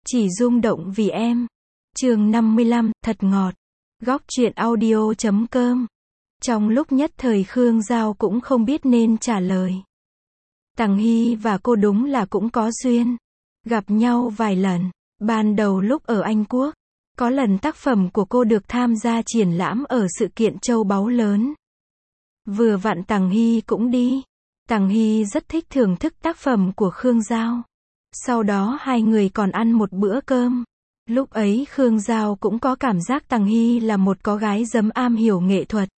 Chỉ rung động vì em. Chương 55, thật ngọt. Góc truyện audio.com. Trong lúc nhất thời Khương Giao cũng không biết nên trả lời. Tằng Hy và cô đúng là cũng có duyên. Gặp nhau vài lần. Ban đầu lúc ở Anh Quốc, có lần tác phẩm của cô được tham gia triển lãm ở sự kiện châu báu lớn. Vừa vặn Tằng Hy cũng đi. Tằng Hy rất thích thưởng thức tác phẩm của Khương Giao. Sau đó hai người còn ăn một bữa cơm. Lúc ấy Khương Giao cũng có cảm giác Tằng Hy là một cô gái dấm am hiểu nghệ thuật.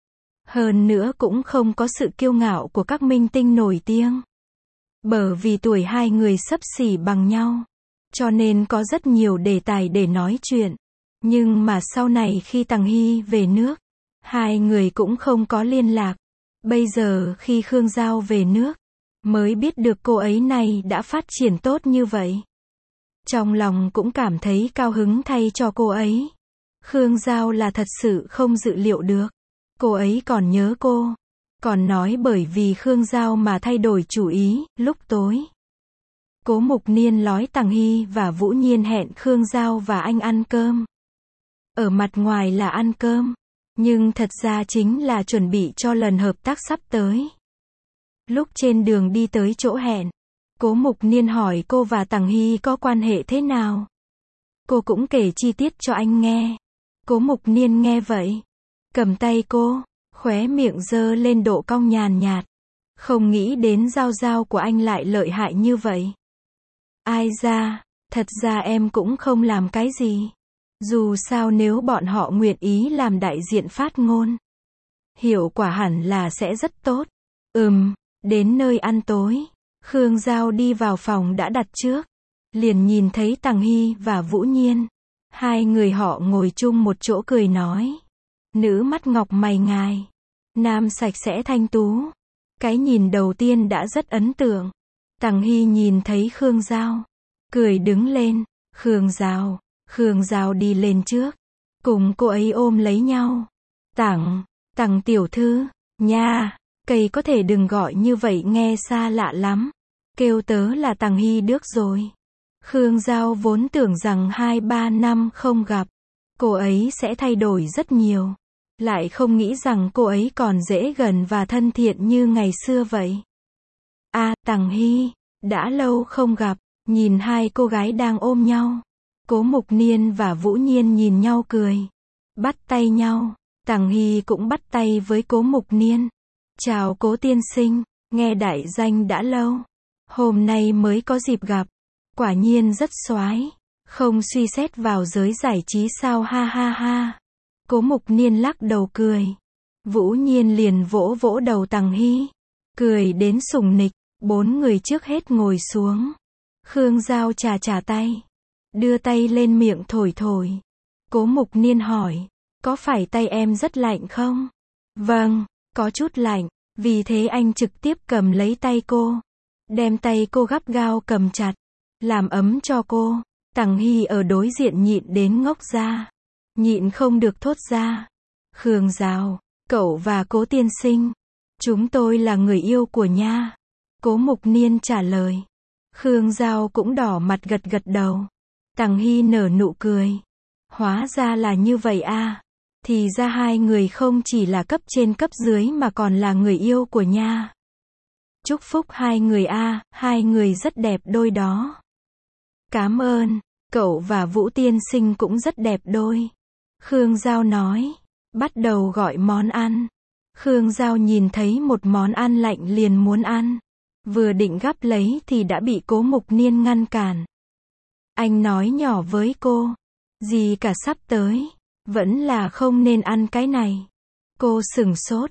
Hơn nữa cũng không có sự kiêu ngạo của các minh tinh nổi tiếng. Bởi vì tuổi hai người xấp xỉ bằng nhau, cho nên có rất nhiều đề tài để nói chuyện. Nhưng mà sau này khi Tằng Hy về nước, hai người cũng không có liên lạc. Bây giờ khi Khương Giao về nước, mới biết được cô ấy này đã phát triển tốt như vậy. Trong lòng cũng cảm thấy cao hứng thay cho cô ấy. Khương Giao là thật sự không dự liệu được. Cô ấy còn nhớ cô. Còn nói bởi vì Khương Giao mà thay đổi chủ ý, lúc tối. Cố Mục Niên nói Tằng Hy và Vũ Nhiên hẹn Khương Giao và anh ăn cơm. Ở mặt ngoài là ăn cơm, nhưng thật ra chính là chuẩn bị cho lần hợp tác sắp tới. Lúc trên đường đi tới chỗ hẹn, Cố Mục Niên hỏi cô và Tằng Hy có quan hệ thế nào. Cô cũng kể chi tiết cho anh nghe. Cố Mục Niên nghe vậy, cầm tay cô, khóe miệng giơ lên độ cong nhàn nhạt. Không nghĩ đến Giao Giao của anh lại lợi hại như vậy. Ai ra, thật ra em cũng không làm cái gì. Dù sao nếu bọn họ nguyện ý làm đại diện phát ngôn, hiệu quả hẳn là sẽ rất tốt. Đến nơi ăn tối, Khương Giao đi vào phòng đã đặt trước. Liền nhìn thấy Tằng Hy và Vũ Nhiên. Hai người họ ngồi chung một chỗ cười nói. Nữ mắt ngọc mày ngài. Nam sạch sẽ thanh tú. Cái nhìn đầu tiên đã rất ấn tượng. Tằng Hy nhìn thấy Khương Giao, cười đứng lên. Khương Giao đi lên trước, cùng cô ấy ôm lấy nhau. Tằng tiểu thư, nha, cây có thể đừng gọi như vậy nghe xa lạ lắm. Kêu tớ là Tằng Hy được rồi. Khương Giao vốn tưởng rằng 2-3 năm không gặp, cô ấy sẽ thay đổi rất nhiều. Lại không nghĩ rằng cô ấy còn dễ gần và thân thiện như ngày xưa vậy. Tằng Hy, đã lâu không gặp. Nhìn hai cô gái đang ôm nhau, Cố Mục Niên và Vũ Nhiên nhìn nhau cười, bắt tay nhau. Tằng Hy cũng bắt tay với Cố Mục Niên. Chào Cố tiên sinh, nghe đại danh đã lâu. Hôm nay mới có dịp gặp. Quả nhiên rất soái, không suy xét vào giới giải trí sao ha ha ha. Cố Mục Niên lắc đầu cười. Vũ Nhiên liền vỗ vỗ đầu Tằng Hy, cười đến sủng nịch. Bốn người trước hết ngồi xuống. Khương Giao chà tay, đưa tay lên miệng thổi thổi. Cố Mục Niên hỏi, có phải tay em rất lạnh không? Vâng, có chút lạnh. Vì thế anh trực tiếp cầm lấy tay cô, đem tay cô gắt gao cầm chặt, làm ấm cho cô. Tằng Hy ở đối diện nhịn đến ngốc ra, nhịn không được thốt ra. Khương Giao, cậu và Cố tiên sinh, chúng tôi là người yêu của nha. Cố Mục Niên trả lời. Khương Giao cũng đỏ mặt gật đầu. Tằng Hy nở nụ cười. Hóa ra là như vậy à. Thì ra hai người không chỉ là cấp trên cấp dưới mà còn là người yêu của nha. Chúc phúc hai người hai người rất đẹp đôi đó. Cảm ơn, cậu và Vũ tiên sinh cũng rất đẹp đôi. Khương Giao nói. Bắt đầu gọi món ăn. Khương Giao nhìn thấy một món ăn lạnh liền muốn ăn. Vừa định gắp lấy thì đã bị Cố Mục Niên ngăn cản. Anh nói nhỏ với cô. Gì cả sắp tới. Vẫn là không nên ăn cái này. Cô sửng sốt.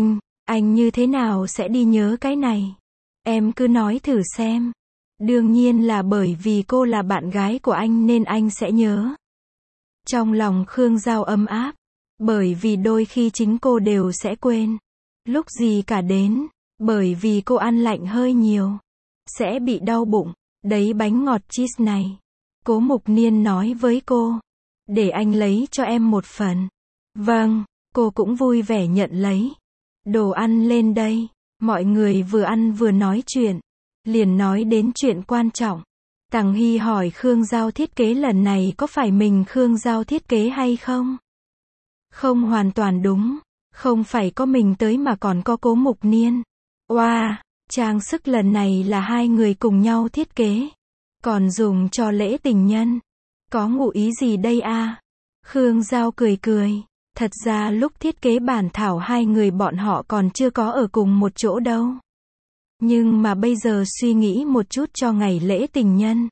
Anh như thế nào sẽ đi nhớ cái này? Em cứ nói thử xem. Đương nhiên là bởi vì cô là bạn gái của anh nên anh sẽ nhớ. Trong lòng Khương Giao ấm áp. Bởi vì đôi khi chính cô đều sẽ quên. Lúc gì cả đến. Bởi vì cô ăn lạnh hơi nhiều, sẽ bị đau bụng. Đấy bánh ngọt cheese này. Cố Mục Niên nói với cô. Để anh lấy cho em một phần. Vâng, cô cũng vui vẻ nhận lấy. Đồ ăn lên đây. Mọi người vừa ăn vừa nói chuyện. Liền nói đến chuyện quan trọng. Tằng Hy hỏi Khương Giao thiết kế lần này có phải mình Khương Giao thiết kế hay không? Không hoàn toàn đúng. Không phải có mình tới mà còn có Cố Mục Niên. Oa, trang sức lần này là hai người cùng nhau thiết kế. Còn dùng cho lễ tình nhân. Có ngụ ý gì đây a? Khương Giao cười cười. Thật ra lúc thiết kế bản thảo hai người bọn họ còn chưa có ở cùng một chỗ đâu. Nhưng mà bây giờ suy nghĩ một chút cho ngày lễ tình nhân.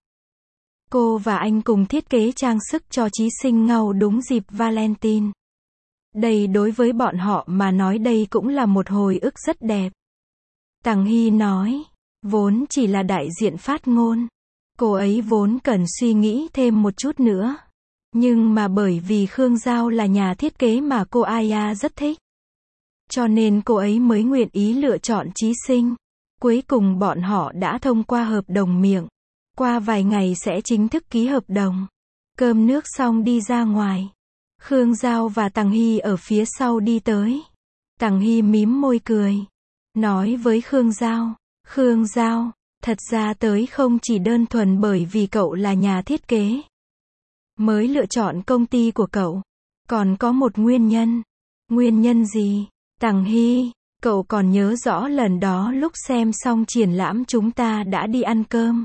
Cô và anh cùng thiết kế trang sức cho Chí Sinh ngao đúng dịp Valentine. Đây đối với bọn họ mà nói đây cũng là một hồi ức rất đẹp. Tằng Hy nói, vốn chỉ là đại diện phát ngôn. Cô ấy vốn cần suy nghĩ thêm một chút nữa. Nhưng mà bởi vì Khương Giao là nhà thiết kế mà cô Aya rất thích. Cho nên cô ấy mới nguyện ý lựa chọn Chí Sinh. Cuối cùng bọn họ đã thông qua hợp đồng miệng. Qua vài ngày sẽ chính thức ký hợp đồng. Cơm nước xong đi ra ngoài. Khương Giao và Tằng Hy ở phía sau đi tới. Tằng Hy mím môi cười. Nói với Khương Giao. Khương Giao, thật ra tới không chỉ đơn thuần bởi vì cậu là nhà thiết kế. Mới lựa chọn công ty của cậu. Còn có một nguyên nhân. Nguyên nhân gì? Tằng Hy, cậu còn nhớ rõ lần đó lúc xem xong triển lãm chúng ta đã đi ăn cơm.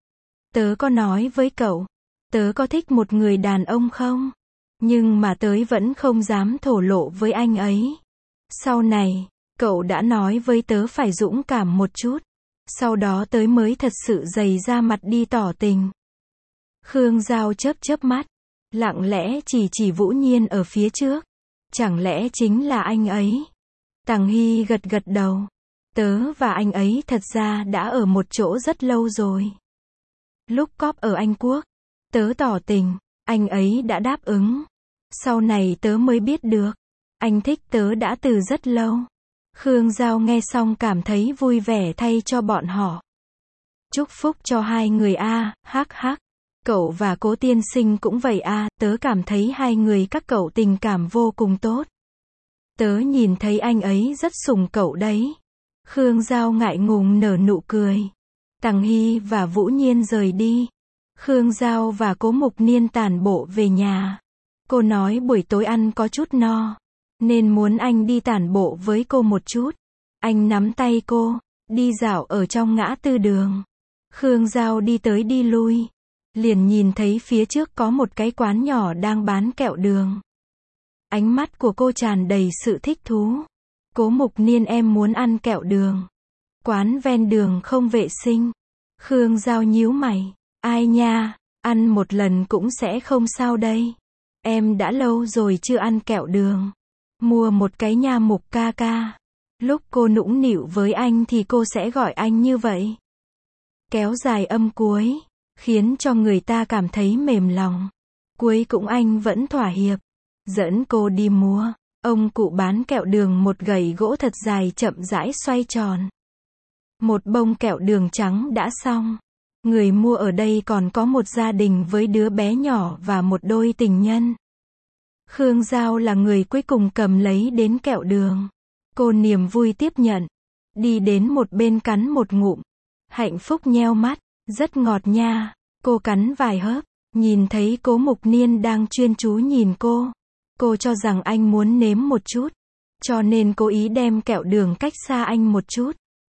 Tớ có nói với cậu. Tớ có thích một người đàn ông không? Nhưng mà tớ vẫn không dám thổ lộ với anh ấy. Sau này, cậu đã nói với tớ phải dũng cảm một chút. Sau đó tớ mới thật sự dày ra mặt đi tỏ tình. Khương Giao chớp chớp mắt. Lặng lẽ chỉ Vũ Nhiên ở phía trước. Chẳng lẽ chính là anh ấy? Tằng Hy gật gật đầu. Tớ và anh ấy thật ra đã ở một chỗ rất lâu rồi. Lúc cóp ở Anh Quốc, tớ tỏ tình, anh ấy đã đáp ứng. Sau này tớ mới biết được, anh thích tớ đã từ rất lâu. Khương Giao nghe xong cảm thấy vui vẻ thay cho bọn họ. Chúc phúc cho hai người a, hắc hắc. Cậu và Cố tiên sinh cũng vậy a, tớ cảm thấy hai người các cậu tình cảm vô cùng tốt. Tớ nhìn thấy anh ấy rất sủng cậu đấy. Khương Giao ngại ngùng nở nụ cười. Tằng Hy và Vũ Nhiên rời đi. Khương Giao và Cố Mục Niên tản bộ về nhà. Cô nói buổi tối ăn có chút no, nên muốn anh đi tản bộ với cô một chút. Anh nắm tay cô, đi dạo ở trong ngã tư đường. Khương Giao đi tới đi lui. Liền nhìn thấy phía trước có một cái quán nhỏ đang bán kẹo đường. Ánh mắt của cô tràn đầy sự thích thú. Cố Mục Niên em muốn ăn kẹo đường. Quán ven đường không vệ sinh. Khương Giao nhíu mày. Ai nha, ăn một lần cũng sẽ không sao đây. Em đã lâu rồi chưa ăn kẹo đường. Mua một cái nha Mục ca ca. Lúc cô nũng nịu với anh thì cô sẽ gọi anh như vậy. Kéo dài âm cuối, khiến cho người ta cảm thấy mềm lòng. Cuối cùng anh vẫn thỏa hiệp. Dẫn cô đi mua. Ông cụ bán kẹo đường một gậy gỗ thật dài chậm rãi xoay tròn. Một bông kẹo đường trắng đã xong. Người mua ở đây còn có một gia đình với đứa bé nhỏ và một đôi tình nhân. Khương Giao là người cuối cùng cầm lấy đến kẹo đường. Cô niềm vui tiếp nhận. Đi đến một bên cắn một ngụm. Hạnh phúc nheo mắt. Rất ngọt nha. Cô cắn vài hớp. Nhìn thấy Cố Mục Niên đang chuyên chú nhìn cô. Cô cho rằng anh muốn nếm một chút. Cho nên cố ý đem kẹo đường cách xa anh một chút.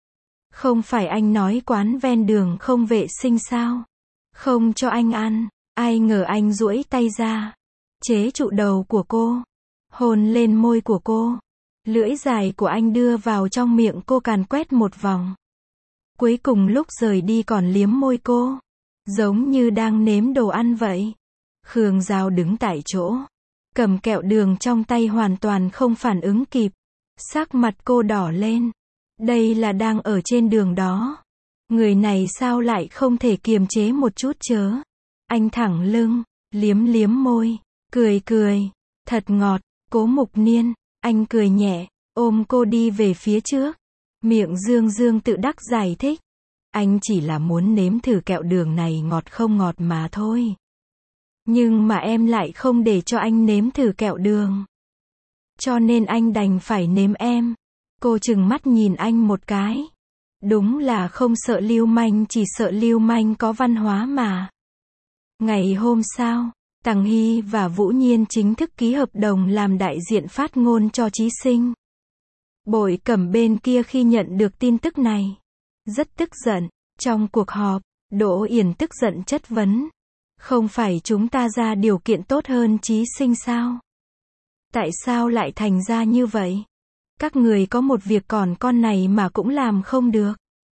Không phải anh nói quán ven đường không vệ sinh sao? Không cho anh ăn. Ai ngờ anh duỗi tay ra. Chế trụ đầu của cô. Hôn lên môi của cô. Lưỡi dài của anh đưa vào trong miệng cô càn quét một vòng. Cuối cùng lúc rời đi còn liếm môi cô. Giống như đang nếm đồ ăn vậy. Khương Giao đứng tại chỗ. Cầm kẹo đường trong tay hoàn toàn không phản ứng kịp. Sắc mặt cô đỏ lên. Đây là đang ở trên đường đó. Người này sao lại không thể kiềm chế một chút chớ. Anh thẳng lưng, liếm liếm môi, cười cười. Thật ngọt, Cố Mục Niên. Anh cười nhẹ, ôm cô đi về phía trước. Miệng dương dương tự đắc giải thích. Anh chỉ là muốn nếm thử kẹo đường này ngọt không ngọt mà thôi. Nhưng mà em lại không để cho anh nếm thử kẹo đường. Cho nên anh đành phải nếm em. Cô trừng mắt nhìn anh một cái. Đúng là không sợ lưu manh, chỉ sợ lưu manh có văn hóa mà. Ngày hôm sau, Tằng Hy và Vũ Nhiên chính thức ký hợp đồng làm đại diện phát ngôn cho Chí Sinh. Bội Cẩm bên kia khi nhận được tin tức này, rất tức giận. Trong cuộc họp, Đỗ Yển tức giận chất vấn. Không phải chúng ta ra điều kiện tốt hơn Chí Sinh sao? Tại sao lại thành ra như vậy? Các người có một việc còn con này mà cũng làm không được.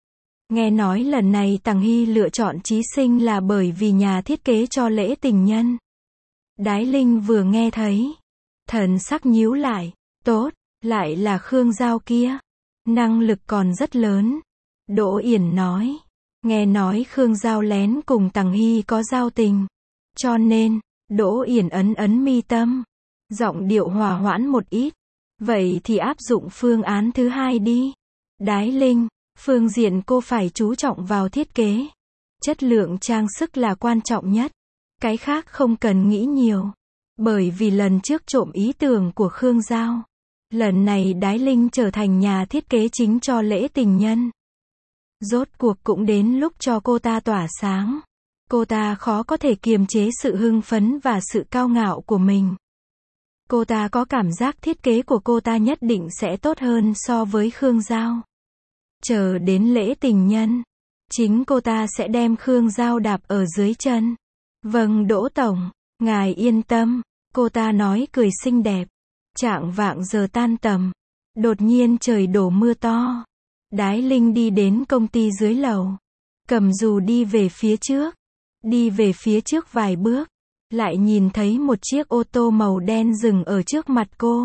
Nghe nói lần này Tằng Hy lựa chọn Chí Sinh là bởi vì nhà thiết kế cho lễ tình nhân. Đái Linh vừa nghe thấy, thần sắc nhíu lại. Tốt, lại là Khương Giao kia. Năng lực còn rất lớn. Đỗ Yển nói. Nghe nói Khương Giao lén cùng Tằng Hy có giao tình. Cho nên, Đỗ Yển ấn ấn mi tâm. Giọng điệu hòa hoãn một ít. Vậy thì áp dụng phương án thứ hai đi. Đái Linh, phương diện cô phải chú trọng vào thiết kế. Chất lượng trang sức là quan trọng nhất. Cái khác không cần nghĩ nhiều. Bởi vì lần trước trộm ý tưởng của Khương Giao. Lần này Đái Linh trở thành nhà thiết kế chính cho lễ tình nhân. Rốt cuộc cũng đến lúc cho cô ta tỏa sáng. Cô ta khó có thể kiềm chế sự hưng phấn và sự cao ngạo của mình. Cô ta có cảm giác thiết kế của cô ta nhất định sẽ tốt hơn so với Khương Giao. Chờ đến lễ tình nhân, chính cô ta sẽ đem Khương Giao đạp ở dưới chân. Vâng Đỗ Tổng, ngài yên tâm, cô ta nói cười xinh đẹp. Chạng vạng giờ tan tầm, đột nhiên trời đổ mưa to. Đái Linh đi đến công ty dưới lầu, cầm dù đi về phía trước. Đi về phía trước vài bước, lại nhìn thấy một chiếc ô tô màu đen dừng ở trước mặt cô.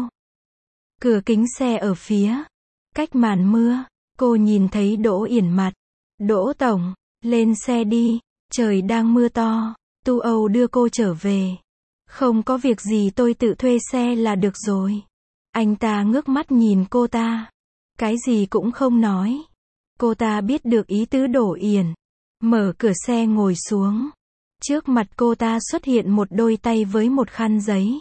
Cửa kính xe ở phía cách màn mưa, cô nhìn thấy Đỗ Yển mặt. Đỗ Tổng, lên xe đi, trời đang mưa to, Tu Âu đưa cô trở về. Không có việc gì tôi tự thuê xe là được rồi. Anh ta ngước mắt nhìn cô ta. Cái gì cũng không nói. Cô ta biết được ý tứ Đỗ Yển. Mở cửa xe ngồi xuống. Trước mặt cô ta xuất hiện một đôi tay với một khăn giấy.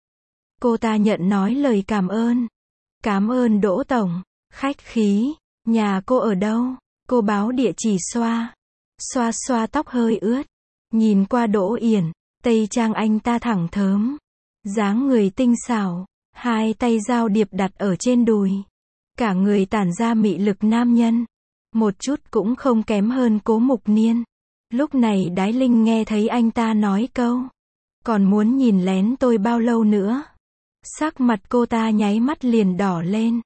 Cô ta nhận nói lời cảm ơn. Cảm ơn Đỗ Tổng. Khách khí. Nhà cô ở đâu? Cô báo địa chỉ xoa. Xoa xoa tóc hơi ướt. Nhìn qua Đỗ Yển. Tây trang anh ta thẳng thớm. Dáng người tinh xảo. Hai tay giao điệp đặt ở trên đùi. Cả người tản ra mị lực nam nhân. Một chút cũng không kém hơn Cố Mục Niên. Lúc này Đái Linh nghe thấy anh ta nói câu. Còn muốn nhìn lén tôi bao lâu nữa? Sắc mặt cô ta nháy mắt liền đỏ lên.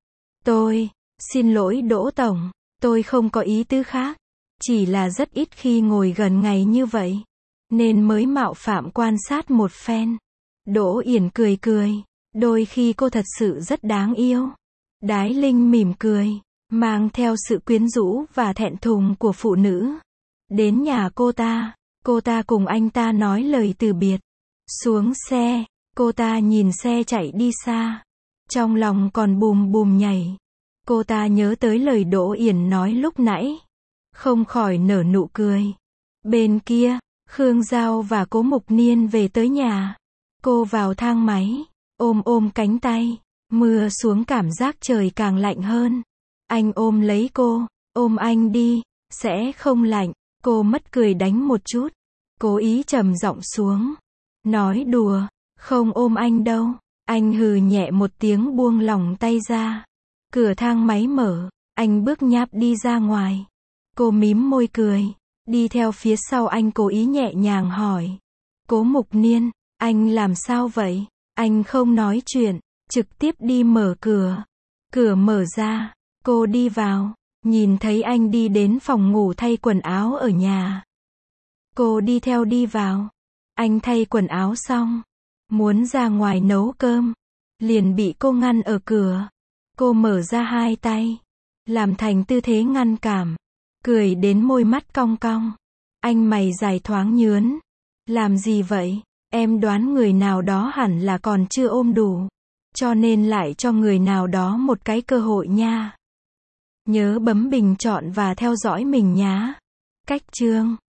Xin lỗi Đỗ Tổng. Tôi không có ý tứ khác. Chỉ là rất ít khi ngồi gần ngày như vậy. Nên mới mạo phạm quan sát một phen. Đỗ Yển cười cười. Đôi khi cô thật sự rất đáng yêu. Đái Linh mỉm cười. Mang theo sự quyến rũ và thẹn thùng của phụ nữ. Đến nhà cô ta cùng anh ta nói lời từ biệt. Xuống xe, cô ta nhìn xe chạy đi xa. Trong lòng còn bùm bùm nhảy. Cô ta nhớ tới lời Đỗ Yển nói lúc nãy. Không khỏi nở nụ cười. Bên kia, Khương Giao và Cố Mục Niên về tới nhà. Cô vào thang máy, ôm cánh tay. Mưa xuống cảm giác trời càng lạnh hơn. Anh ôm lấy cô, ôm anh đi, sẽ không lạnh. Cô mất cười đánh một chút, cố ý trầm giọng xuống. Nói đùa, không ôm anh đâu. Anh hừ nhẹ một tiếng buông lỏng tay ra. Cửa thang máy mở, anh bước nháp đi ra ngoài. Cô mím môi cười, đi theo phía sau anh cố ý nhẹ nhàng hỏi. Cố Mục Niên, anh làm sao vậy? Anh không nói chuyện, trực tiếp đi mở cửa. Cửa mở ra, cô đi vào. Nhìn thấy anh đi đến phòng ngủ thay quần áo ở nhà. Cô đi theo đi vào. Anh thay quần áo xong. Muốn ra ngoài nấu cơm. Liền bị cô ngăn ở cửa. Cô mở ra hai tay. Làm thành tư thế ngăn cản. Cười đến môi mắt cong cong. Anh mày dài thoáng nhướn. Làm gì vậy? Em đoán người nào đó hẳn là còn chưa ôm đủ. Cho nên lại cho người nào đó một cái cơ hội nha. Nhớ bấm bình chọn và theo dõi mình nhá. Cách chương